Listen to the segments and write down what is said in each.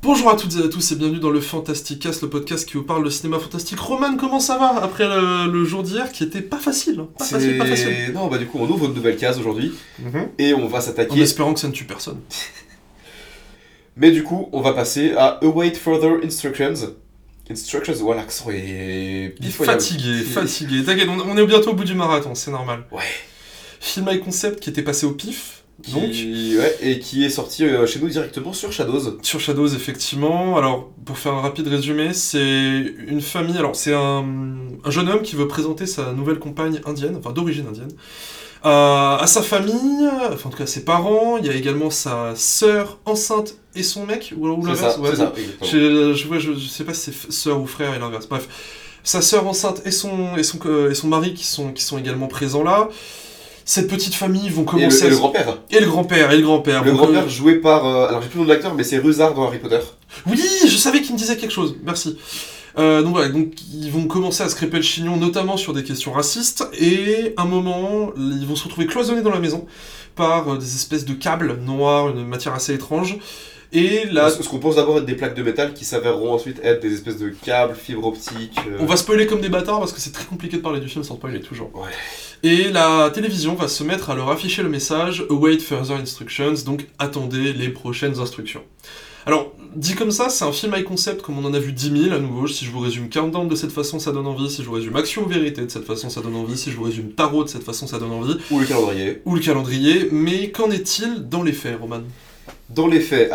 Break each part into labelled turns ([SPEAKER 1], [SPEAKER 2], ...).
[SPEAKER 1] Bonjour à toutes et à tous et bienvenue dans le Fantasticast, le podcast qui vous parle de cinéma fantastique. Roman, comment ça va après le jour d'hier qui était pas facile, pas facile.
[SPEAKER 2] Non, du coup, on ouvre une nouvelle case aujourd'hui et on va s'attaquer.
[SPEAKER 1] En espérant que ça ne tue personne.
[SPEAKER 2] Mais du coup, on va passer à Await Further Instructions. Voilà, l'accent est pitoyable.
[SPEAKER 1] Fatigué. T'inquiète, on est bientôt au bout du marathon, c'est normal.
[SPEAKER 2] Ouais.
[SPEAKER 1] Film high concept qui était passé au pif.
[SPEAKER 2] Et qui est sorti chez nous directement sur Shadows.
[SPEAKER 1] Sur Shadows, effectivement. Alors, pour faire un rapide résumé, c'est une famille... Alors, c'est un jeune homme qui veut présenter sa nouvelle compagne indienne, enfin d'origine indienne, à sa famille, enfin en tout cas à ses parents. Il y a également sa sœur enceinte et son mec, ou l'inverse.
[SPEAKER 2] C'est ça,
[SPEAKER 1] je sais pas si c'est sœur ou frère et l'inverse. Bref, sa sœur enceinte et son mari qui sont également présents là. Cette petite famille vont commencer
[SPEAKER 2] et le grand-père.
[SPEAKER 1] Et le grand-père.
[SPEAKER 2] Le grand-père joué par... alors j'ai plus le nom de l'acteur, mais c'est Ruzard dans Harry Potter.
[SPEAKER 1] Oui, je savais qu'il me disait quelque chose, merci. Donc voilà, ils vont commencer à se crêper le chignon, notamment sur des questions racistes, et à un moment, ils vont se retrouver cloisonnés dans la maison par des espèces de câbles noirs, une matière assez étrange. Et là,
[SPEAKER 2] ce qu'on pense d'abord être des plaques de métal qui s'avèreront ensuite être des espèces de câbles, fibres optiques...
[SPEAKER 1] On va spoiler comme des bâtards parce que c'est très compliqué de parler du film sans spoiler toujours.
[SPEAKER 2] Ouais.
[SPEAKER 1] Et la télévision va se mettre à leur afficher le message « Await further instructions », donc « Attendez les prochaines instructions ». Alors, dit comme ça, c'est un film high concept comme on en a vu 10 000 à nouveau. Si je vous résume Countdown de cette façon, ça donne envie. Si je vous résume Action ou Vérité de cette façon, ça donne envie. Si je vous résume Tarot de cette façon, ça donne envie.
[SPEAKER 2] Ou le calendrier.
[SPEAKER 1] Mais qu'en est-il dans les faits, Roman ?
[SPEAKER 2] Dans les faits,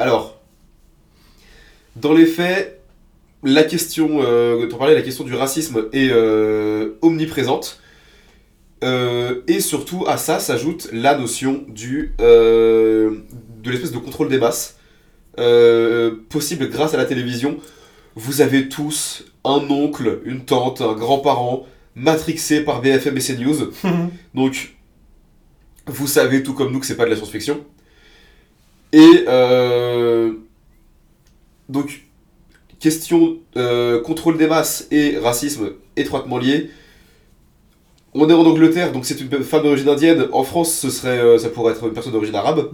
[SPEAKER 2] la question, t'en parlais, la question du racisme est omniprésente. Et surtout, à ça s'ajoute la notion de l'espèce de contrôle des masses, possible grâce à la télévision. Vous avez tous un oncle, une tante, un grand-parent, matrixé par BFM et CNews. Donc, vous savez tout comme nous que c'est pas de la science-fiction. Et donc, question contrôle des masses et racisme étroitement liés. On est en Angleterre, donc c'est une femme d'origine indienne. En France, ça pourrait être une personne d'origine arabe.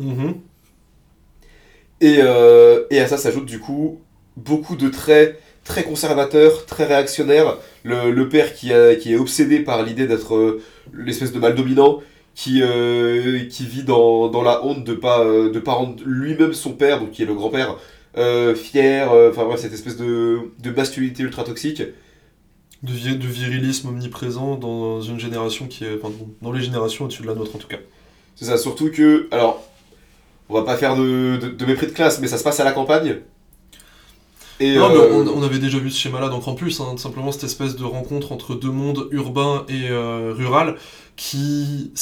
[SPEAKER 2] Et à ça s'ajoute du coup beaucoup de traits très conservateurs, très réactionnaires. Le père qui est obsédé par l'idée d'être l'espèce de mâle dominant, qui vit dans la honte de pas rendre lui-même son père, donc qui est le grand-père, fier. Enfin voilà, cette espèce de masculinité ultra toxique.
[SPEAKER 1] De virilisme omniprésent dans une génération qui est... Enfin, dans les générations au-dessus de la nôtre en tout cas.
[SPEAKER 2] C'est ça, surtout que... Alors, on va pas faire de mépris de classe, mais ça se passe à la campagne. Et
[SPEAKER 1] non, mais on avait déjà vu ce schéma-là dans Campus, hein, simplement cette espèce de rencontre entre deux mondes urbain et rural qui,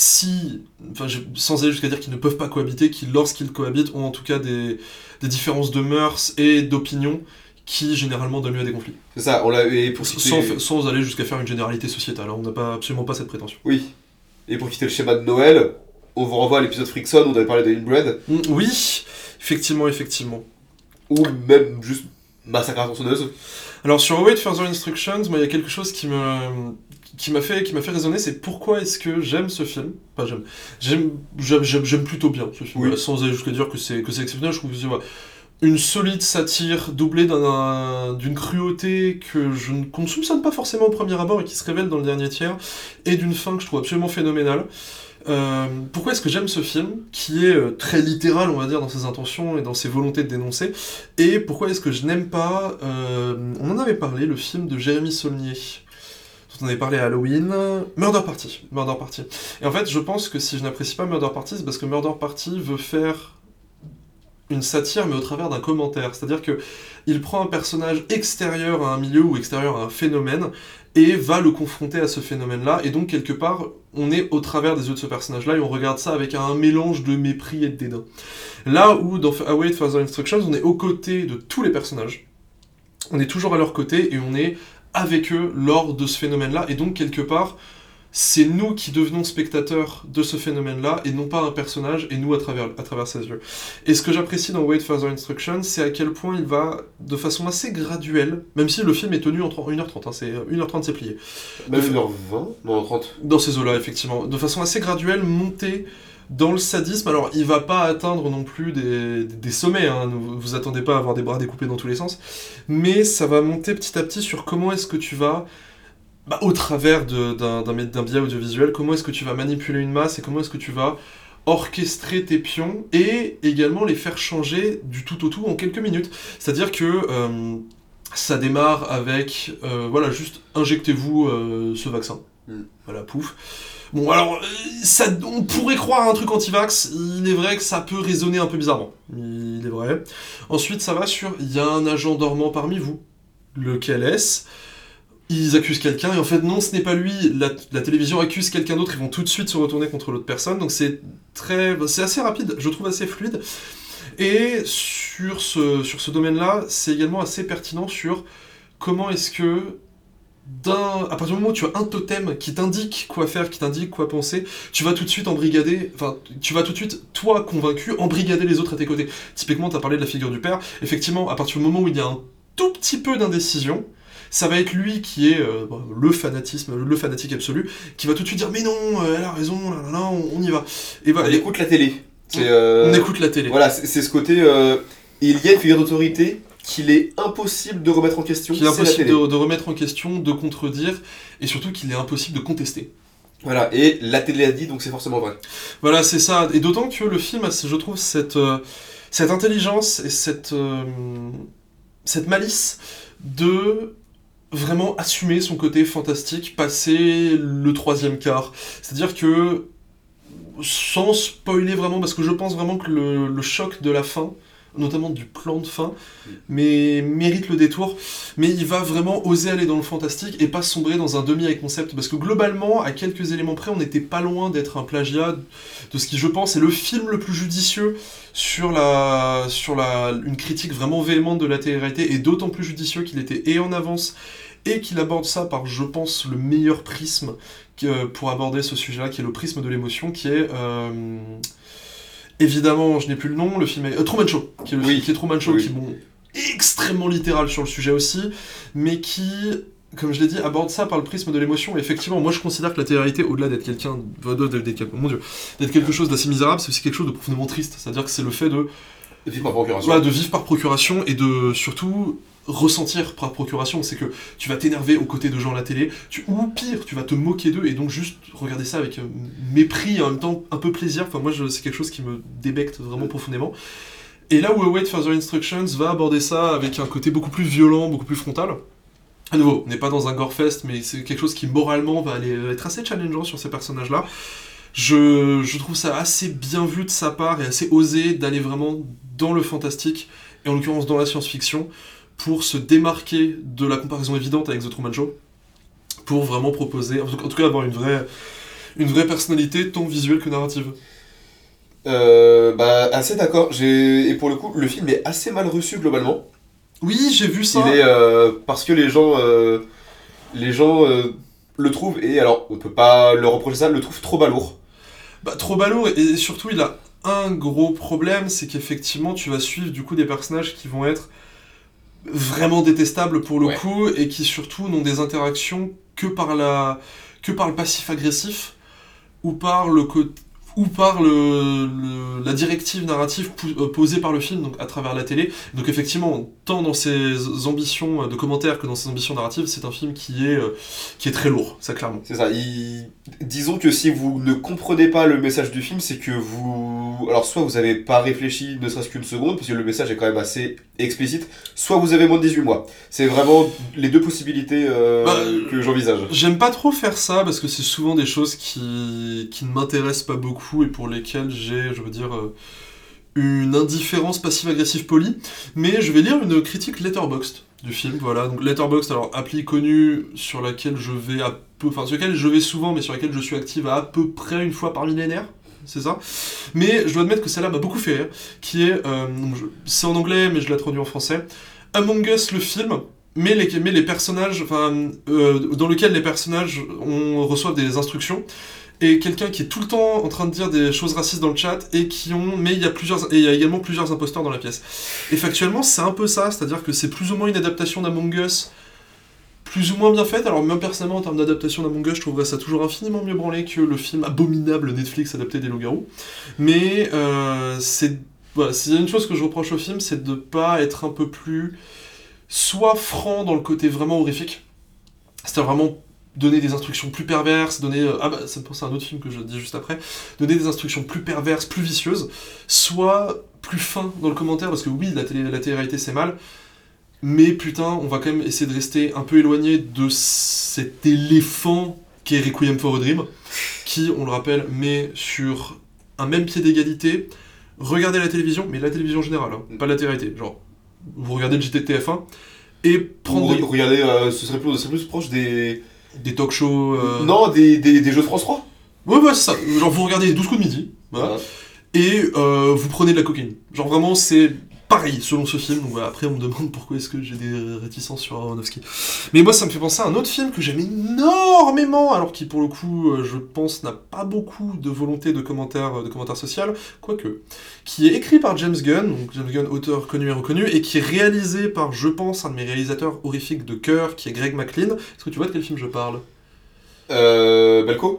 [SPEAKER 1] sans aller jusqu'à dire qu'ils ne peuvent pas cohabiter, qui lorsqu'ils cohabitent ont en tout cas des différences de mœurs et d'opinion qui généralement donnent lieu à des conflits.
[SPEAKER 2] C'est ça,
[SPEAKER 1] sans aller jusqu'à faire une généralité sociétale, hein, on n'a absolument pas cette prétention.
[SPEAKER 2] Oui, et pour quitter le schéma de Noël, on vous renvoie à l'épisode Frickson où on avait parlé de Inbred.
[SPEAKER 1] Oui, effectivement.
[SPEAKER 2] Ou même juste Massacre à la tronçonneuse.
[SPEAKER 1] Alors sur Await Further Instructions, moi il y a quelque chose qui m'a fait raisonner, c'est pourquoi est-ce que j'aime ce film. Enfin j'aime plutôt bien ce film,
[SPEAKER 2] oui.
[SPEAKER 1] Sans aller jusqu'à dire que c'est exceptionnel, je trouve que c'est une solide satire doublée d'une cruauté qu'on ne soupçonne pas forcément au premier abord et qui se révèle dans le dernier tiers, et d'une fin que je trouve absolument phénoménale. Pourquoi est-ce que j'aime ce film, qui est très littéral, on va dire, dans ses intentions et dans ses volontés de dénoncer, et pourquoi est-ce que je n'aime pas, on en avait parlé, le film de Jérémy Saulnier, dont on avait parlé à Halloween, Murder Party. Et en fait, je pense que si je n'apprécie pas Murder Party, c'est parce que Murder Party veut faire une satire, mais au travers d'un commentaire. C'est-à-dire que il prend un personnage extérieur à un milieu ou extérieur à un phénomène et va le confronter à ce phénomène-là. Et donc, quelque part, on est au travers des yeux de ce personnage-là et on regarde ça avec un mélange de mépris et de dédain. Là où, dans Await Further Instructions, on est aux côtés de tous les personnages. On est toujours à leur côté et on est avec eux lors de ce phénomène-là. Et donc, quelque part, c'est nous qui devenons spectateurs de ce phénomène-là, et non pas un personnage, et nous à travers ses yeux. Et ce que j'apprécie dans Await Further Instructions, c'est à quel point il va, de façon assez graduelle, même si le film est tenu en 1h30, hein, c'est 1h30 c'est plié.
[SPEAKER 2] Même 1h20 ? Non, 30.
[SPEAKER 1] Dans ces eaux-là, effectivement. De façon assez graduelle, monter Dans le sadisme, alors il va pas atteindre non plus des sommets, hein, ne vous attendez pas à avoir des bras découpés dans tous les sens, mais ça va monter petit à petit sur comment est-ce que tu vas, au travers d'un biais audiovisuel, comment est-ce que tu vas manipuler une masse et comment est-ce que tu vas orchestrer tes pions et également les faire changer du tout au tout en quelques minutes. C'est-à-dire que ça démarre avec, voilà, juste injectez-vous ce vaccin. Voilà, pouf. Bon, alors, on pourrait croire à un truc anti-vax, il est vrai que ça peut résonner un peu bizarrement. Il est vrai. Ensuite, ça va sur, il y a un agent dormant parmi vous. Lequel est-ce ? Ils accusent quelqu'un, et en fait, non, ce n'est pas lui. La télévision accuse quelqu'un d'autre, ils vont tout de suite se retourner contre l'autre personne, donc c'est assez rapide, je trouve assez fluide. Et sur ce domaine-là, c'est également assez pertinent sur comment est-ce que à partir du moment où tu as un totem qui t'indique quoi faire, qui t'indique quoi penser, tu vas tout de suite toi convaincu, embrigader les autres à tes côtés. Typiquement, tu as parlé de la figure du père. Effectivement, à partir du moment où il y a un tout petit peu d'indécision, ça va être lui qui est le fanatique absolu, qui va tout de suite dire mais non, elle a raison, là, on y va. Et
[SPEAKER 2] on écoute la télé.
[SPEAKER 1] On écoute la télé.
[SPEAKER 2] Voilà, c'est ce côté. Il y a une figure d'autorité qu'il est impossible de remettre en question.
[SPEAKER 1] Qu'il est impossible de remettre en question, de contredire, et surtout qu'il est impossible de contester.
[SPEAKER 2] Voilà, et la télé a dit, donc c'est forcément vrai.
[SPEAKER 1] Voilà, c'est ça. Et d'autant que le film a, je trouve, cette intelligence et cette malice de vraiment assumer son côté fantastique, passer le troisième quart. C'est-à-dire que, sans spoiler vraiment, parce que je pense vraiment que le choc de la fin, notamment du plan de fin, mais mérite le détour, mais il va vraiment oser aller dans le fantastique et pas sombrer dans un demi-concept, parce que globalement, à quelques éléments près, on n'était pas loin d'être un plagiat de ce qui, je pense, est le film le plus judicieux sur une critique vraiment véhémente de la télé-réalité, et d'autant plus judicieux qu'il était en avance, et qu'il aborde ça par, je pense, le meilleur prisme pour aborder ce sujet-là, qui est le prisme de l'émotion, qui est... évidemment, je n'ai plus le nom, le film est... Truman Show, qui est Truman Show, qui est extrêmement littéral sur le sujet aussi, mais qui, comme je l'ai dit, aborde ça par le prisme de l'émotion. Et effectivement, moi je considère que la télé-réalité, au-delà d'être d'être quelque chose d'assez misérable, c'est aussi quelque chose de profondément triste. C'est-à-dire que c'est le fait de
[SPEAKER 2] vivre par procuration.
[SPEAKER 1] Voilà, de vivre par procuration et de surtout ressentir par procuration. C'est que tu vas t'énerver aux côtés de gens à la télé, ou pire, tu vas te moquer d'eux et donc juste regarder ça avec mépris et en même temps un peu plaisir. Enfin, moi, c'est quelque chose qui me débecte vraiment profondément. Et là où Await Further Instructions va aborder ça avec un côté beaucoup plus violent, beaucoup plus frontal. À nouveau, on n'est pas dans un gore-fest, mais c'est quelque chose qui moralement va aller être assez challengeant sur ces personnages-là. Je trouve ça assez bien vu de sa part et assez osé d'aller vraiment dans le fantastique, et en l'occurrence dans la science-fiction, pour se démarquer de la comparaison évidente avec The Truman Show, pour vraiment proposer, en tout cas avoir une vraie personnalité tant visuelle que narrative.
[SPEAKER 2] Assez d'accord. Et pour le coup, le film est assez mal reçu globalement.
[SPEAKER 1] Oui, j'ai vu ça.
[SPEAKER 2] Il est parce que les gens le trouvent, et alors on peut pas leur reprocher ça, le trouvent trop balourd.
[SPEAKER 1] Trop balourd, et surtout il a un gros problème, c'est qu'effectivement tu vas suivre du coup des personnages qui vont être vraiment détestables pour le coup, et qui surtout n'ont des interactions que par le passif agressif, ou par la directive narrative posée par le film, donc à travers la télé. Donc effectivement, tant dans ses ambitions de commentaires que dans ses ambitions narratives, c'est un film qui est très lourd, ça clairement.
[SPEAKER 2] C'est ça. Disons que si vous ne comprenez pas le message du film, c'est que alors soit vous n'avez pas réfléchi ne serait-ce qu'une seconde, parce que le message est quand même assez explicite, soit vous avez moins de 18 mois. C'est vraiment les deux possibilités que j'envisage.
[SPEAKER 1] J'aime pas trop faire ça, parce que c'est souvent des choses qui ne m'intéressent pas beaucoup, et pour lesquelles j'ai, je veux dire, une indifférence passive-agressive polie. Mais je vais lire une critique Letterboxd du film, voilà. Donc Letterboxd, alors appli connue sur laquelle je vais souvent, mais sur laquelle je suis active à peu près une fois par millénaire. C'est ça. Mais je dois admettre que celle-là m'a beaucoup fait rire, qui est, c'est en anglais, mais je l'ai traduit en français, Among Us, le film, mais les personnages, dans lequel les personnages reçoivent des instructions, et quelqu'un qui est tout le temps en train de dire des choses racistes dans le chat, mais il y a également plusieurs imposteurs dans la pièce. Et factuellement, c'est un peu ça, c'est-à-dire que c'est plus ou moins une adaptation d'Among Us, plus ou moins bien faite. Alors même personnellement en termes d'adaptation d'Among Us, je trouverais ça toujours infiniment mieux branlé que le film abominable Netflix adapté des Loups-Garous. Mais voilà, s'il y a une chose que je reproche au film, c'est de pas être un peu plus soit franc dans le côté vraiment horrifique, c'est-à-dire vraiment donner des instructions plus perverses, ça me pense à un autre film que je dis juste après, donner des instructions plus perverses, plus vicieuses, soit plus fin dans le commentaire, parce que oui, la télé-réalité c'est mal, mais putain, on va quand même essayer de rester un peu éloigné de cet éléphant qui est Requiem for a Dream, qui, on le rappelle, met sur un même pied d'égalité, regardez la télévision, mais la télévision générale, hein, pas la télé-réalité, genre, vous regardez le JT de TF1, et prendre
[SPEAKER 2] regardez, ce serait plus proche des
[SPEAKER 1] talk shows...
[SPEAKER 2] Non, des jeux de France 3.
[SPEAKER 1] Ouais, c'est ça. Genre, vous regardez 12 coups de midi, voilà, et vous prenez de la cocaïne. Genre, vraiment, c'est pareil, selon ce film. Donc, après, on me demande pourquoi est-ce que j'ai des réticences sur Aronofsky. Mais moi, ça me fait penser à un autre film que j'aime énormément, alors qui, pour le coup, je pense, n'a pas beaucoup de volonté de commentaire social, quoique, qui est écrit par James Gunn, donc James Gunn, auteur connu et reconnu, et qui est réalisé par, je pense, un de mes réalisateurs horrifiques de cœur, qui est Greg McLean. Est-ce que tu vois de quel film je parle ?
[SPEAKER 2] Belko ?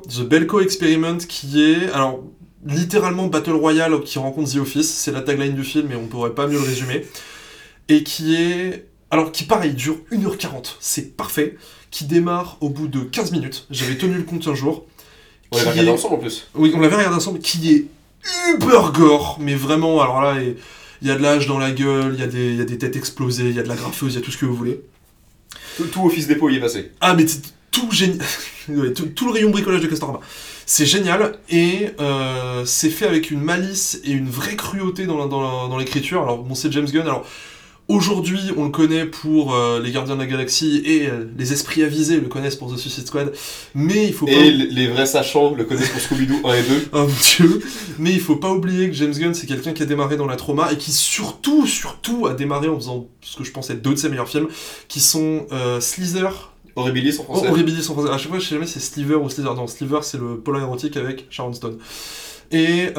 [SPEAKER 1] The Belko Experiment, qui est... Alors, littéralement Battle Royale qui rencontre The Office, c'est la tagline du film, et on pourrait pas mieux le résumer. Et qui est... Alors, qui pareil, dure 1h40, c'est parfait, qui démarre au bout de 15 minutes, j'avais tenu le compte un jour.
[SPEAKER 2] On l'avait regardé ensemble en plus.
[SPEAKER 1] Oui, on l'avait regardé ensemble, qui est uber gore, mais vraiment, alors là, il y a de l'âge dans la gueule, il y a des têtes explosées, il y a de la graffeuse, il y a tout ce que vous voulez.
[SPEAKER 2] Tout Office Dépôt y est passé.
[SPEAKER 1] Ah, mais tout génial. Ouais, tout le rayon bricolage de Castorama. C'est génial, et c'est fait avec une malice et une vraie cruauté dans l'écriture. Alors, bon, c'est James Gunn, alors... Aujourd'hui, on le connaît pour les Gardiens de la Galaxie, et les esprits avisés le connaissent pour The Suicide Squad, mais il faut pas...
[SPEAKER 2] Et les vrais sachants le connaissent pour Scooby-Doo 1 et 2.
[SPEAKER 1] Oh mon Dieu. Mais il faut pas oublier que James Gunn, c'est quelqu'un qui a démarré dans la trauma, et qui surtout a démarré en faisant ce que je pense être deux de ses meilleurs films, qui sont Slither...
[SPEAKER 2] Horribilis en français.
[SPEAKER 1] Horribilis en français. À chaque fois, je sais jamais si c'est Sliver ou Slither. Non, Sliver, c'est le polar érotique avec Sharon Stone. Et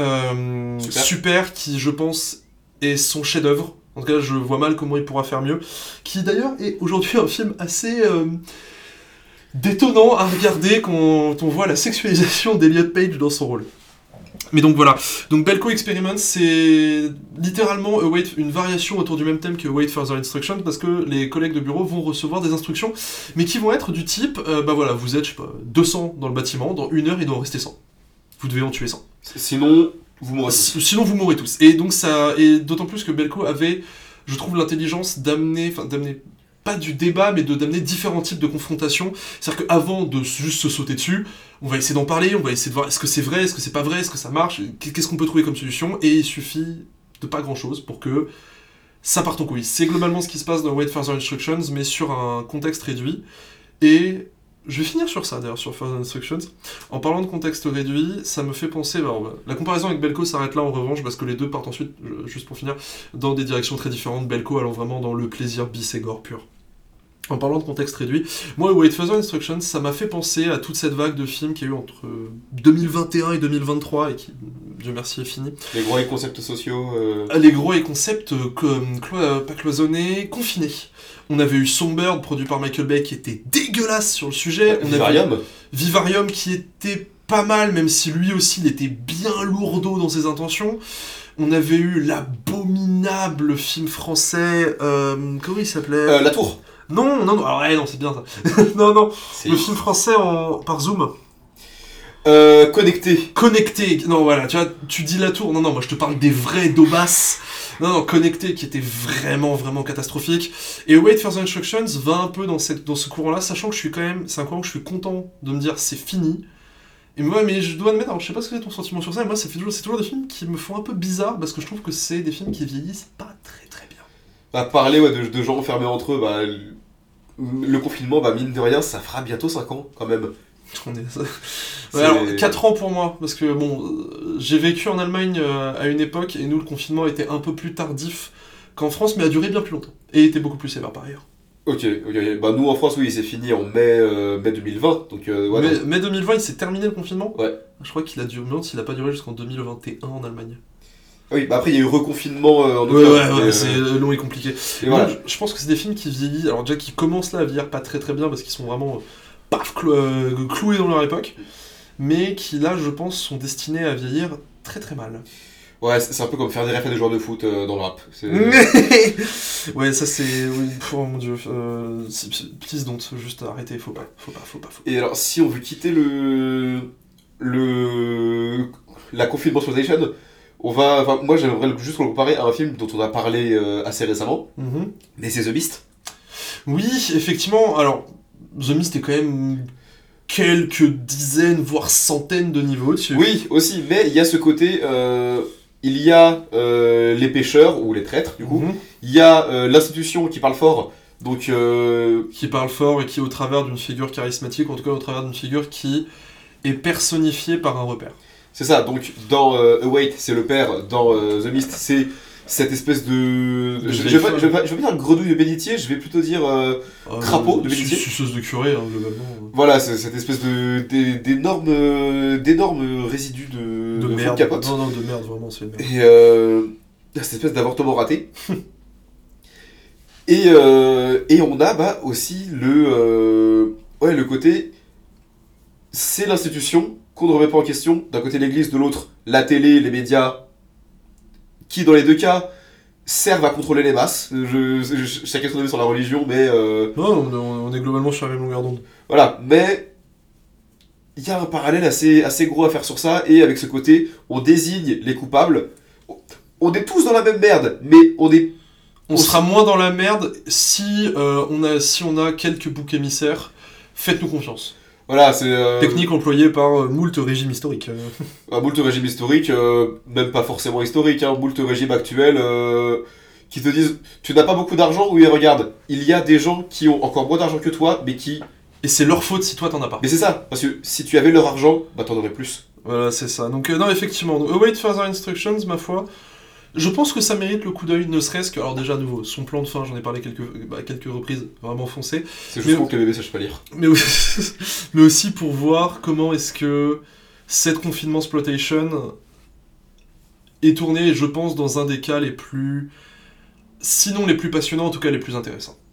[SPEAKER 1] Super, qui, je pense, est son chef-d'œuvre. En tout cas, je vois mal comment il pourra faire mieux. Qui, d'ailleurs, est aujourd'hui un film assez détonnant à regarder quand on voit la sexualisation d'Elliot Page dans son rôle. Mais donc voilà. Donc Belko Experiment, c'est littéralement une variation autour du même thème que Await Further Instruction, parce que les collègues de bureau vont recevoir des instructions, mais qui vont être du type, voilà, vous êtes, je sais pas, 200 dans le bâtiment, dans 1 heure, il doit en rester 100. Vous devez en tuer 100.
[SPEAKER 2] Sinon, vous mourrez tous.
[SPEAKER 1] Sinon, vous mourrez tous. Et donc ça, et d'autant plus que Belko avait, je trouve, l'intelligence d'amener pas du débat, mais d'amener différents types de confrontations. C'est-à-dire qu'avant de juste se sauter dessus, on va essayer d'en parler, on va essayer de voir est-ce que c'est vrai, est-ce que c'est pas vrai, est-ce que ça marche, qu'est-ce qu'on peut trouver comme solution, et il suffit de pas grand-chose pour que ça parte en couille. C'est globalement ce qui se passe dans Wait Further Instructions, mais sur un contexte réduit. Et je vais finir sur ça, d'ailleurs, sur Further Instructions. En parlant de contexte réduit, ça me fait penser... Alors, la comparaison avec Belko s'arrête là, en revanche, parce que les deux partent ensuite, juste pour finir, dans des directions très différentes. Belko allant vraiment dans le plaisir bis et gore pur. En parlant de contexte réduit, moi, Wait Further Instructions, ça m'a fait penser à toute cette vague de films qu'il y a eu entre 2021 et 2023, et qui, Dieu merci, est finie.
[SPEAKER 2] Les gros et concepts sociaux...
[SPEAKER 1] Les gros et concepts pas cloisonnés, confinés. On avait eu Songbird, produit par Michael Bay, qui était dégueulasse sur le sujet.
[SPEAKER 2] Vivarium.
[SPEAKER 1] Vivarium, qui était pas mal, même si lui aussi, il était bien lourdeau dans ses intentions. On avait eu l'abominable film français... comment il s'appelait
[SPEAKER 2] La Tour.
[SPEAKER 1] Non, alors non, c'est bien ça. non, le film français par Zoom. Connecté, non voilà, tu dis La Tour, non, moi je te parle des vrais Daubas. Non, Connecté, qui était vraiment, vraiment catastrophique. Et Wait Further Instructions va un peu dans ce courant-là, sachant que c'est un courant que je suis content de me dire c'est fini. Et moi, mais je dois admettre, alors je sais pas ce que c'est ton sentiment sur ça, mais moi c'est toujours des films qui me font un peu bizarre, parce que je trouve que c'est des films qui vieillissent pas très très bien.
[SPEAKER 2] Parler de gens enfermés entre eux, le confinement, mine de rien, ça fera bientôt 5 ans, quand même.
[SPEAKER 1] Alors, 4 ans pour moi, parce que j'ai vécu en Allemagne à une époque, et nous, le confinement était un peu plus tardif qu'en France, mais a duré bien plus longtemps, et était beaucoup plus sévère par ailleurs.
[SPEAKER 2] Ok. Nous, en France, oui, c'est fini en mai 2020, donc...
[SPEAKER 1] mai 2020, il s'est terminé le confinement ?
[SPEAKER 2] Ouais.
[SPEAKER 1] Je crois qu'il a duré, il n'a pas duré jusqu'en 2021 en Allemagne.
[SPEAKER 2] Oui, bah après il y a eu reconfinement en
[SPEAKER 1] Ouais,
[SPEAKER 2] octobre.
[SPEAKER 1] c'est long et compliqué.
[SPEAKER 2] Et voilà.
[SPEAKER 1] Je pense que c'est des films qui vieillissent, alors déjà qui commencent là à vieillir pas très très bien parce qu'ils sont vraiment cloués dans leur époque, mais qui là je pense sont destinés à vieillir très très mal.
[SPEAKER 2] Ouais, c'est un peu comme faire des refs à des joueurs de foot dans le rap.
[SPEAKER 1] Ouais, ça c'est... Oui, oh mon dieu, please don't, juste arrêtez, faut pas.
[SPEAKER 2] Et alors, si on veut quitter la confinement exploitation, moi j'aimerais juste le comparer à un film dont on a parlé assez récemment,
[SPEAKER 1] Mhm.
[SPEAKER 2] mais c'est The Beast.
[SPEAKER 1] Oui, effectivement, alors, The Mist est quand même quelques dizaines, voire centaines de niveaux dessus.
[SPEAKER 2] Oui, aussi, mais il y a ce côté, il y a les pêcheurs, ou les traîtres du coup,
[SPEAKER 1] Mhm.
[SPEAKER 2] il y a l'institution qui parle fort, donc
[SPEAKER 1] Qui parle fort et qui, au travers d'une figure charismatique, en tout cas au travers d'une figure qui est personnifiée par un repère.
[SPEAKER 2] c'est ça, donc dans Await c'est le père, dans The Mist c'est cette espèce de... Je vais pas dire grenouille de bénitier, je vais plutôt dire crapaud de bénitier.
[SPEAKER 1] Suceuse de curé, hein, globalement.
[SPEAKER 2] Voilà, c'est cette espèce d'énormes résidus de fond
[SPEAKER 1] merde.
[SPEAKER 2] de capote.
[SPEAKER 1] Non, de merde, vraiment, c'est une merde.
[SPEAKER 2] Et cette espèce d'avortement raté. Et on a aussi le côté... C'est l'institution qu'on ne remet pas en question. D'un côté l'église, de l'autre la télé, les médias, qui dans les deux cas servent à contrôler les masses. Chacun son avis sur la religion, mais...
[SPEAKER 1] Non, on est globalement sur la même longueur d'onde.
[SPEAKER 2] Voilà, mais il y a un parallèle assez gros à faire sur ça, et avec ce côté, on désigne les coupables. On est tous dans la même merde, mais
[SPEAKER 1] On sera moins dans la merde si on a quelques boucs émissaires. Faites-nous confiance.
[SPEAKER 2] Voilà, c'est...
[SPEAKER 1] Technique employée par moult régimes historiques.
[SPEAKER 2] Un moult régime historique, même pas forcément historique, hein, moult régime actuel, qui te disent, tu n'as pas beaucoup d'argent, oui, regarde, il y a des gens qui ont encore moins d'argent que toi, mais qui...
[SPEAKER 1] Et c'est leur faute si toi t'en as pas.
[SPEAKER 2] Mais c'est ça, parce que si tu avais leur argent, bah t'en aurais plus.
[SPEAKER 1] Voilà, c'est ça. Donc, non, effectivement, donc, Await Further Instructions, ma foi, je pense que ça mérite le coup d'œil, ne serait-ce que. Alors, déjà, à nouveau, son plan de fin, j'en ai parlé quelques reprises, vraiment foncé.
[SPEAKER 2] C'est juste pour que les bébés sachent pas lire.
[SPEAKER 1] Mais aussi pour voir comment est-ce que cette confinement exploitation est tournée, je pense, dans un des cas les plus. Sinon les plus passionnants, en tout cas les plus intéressants.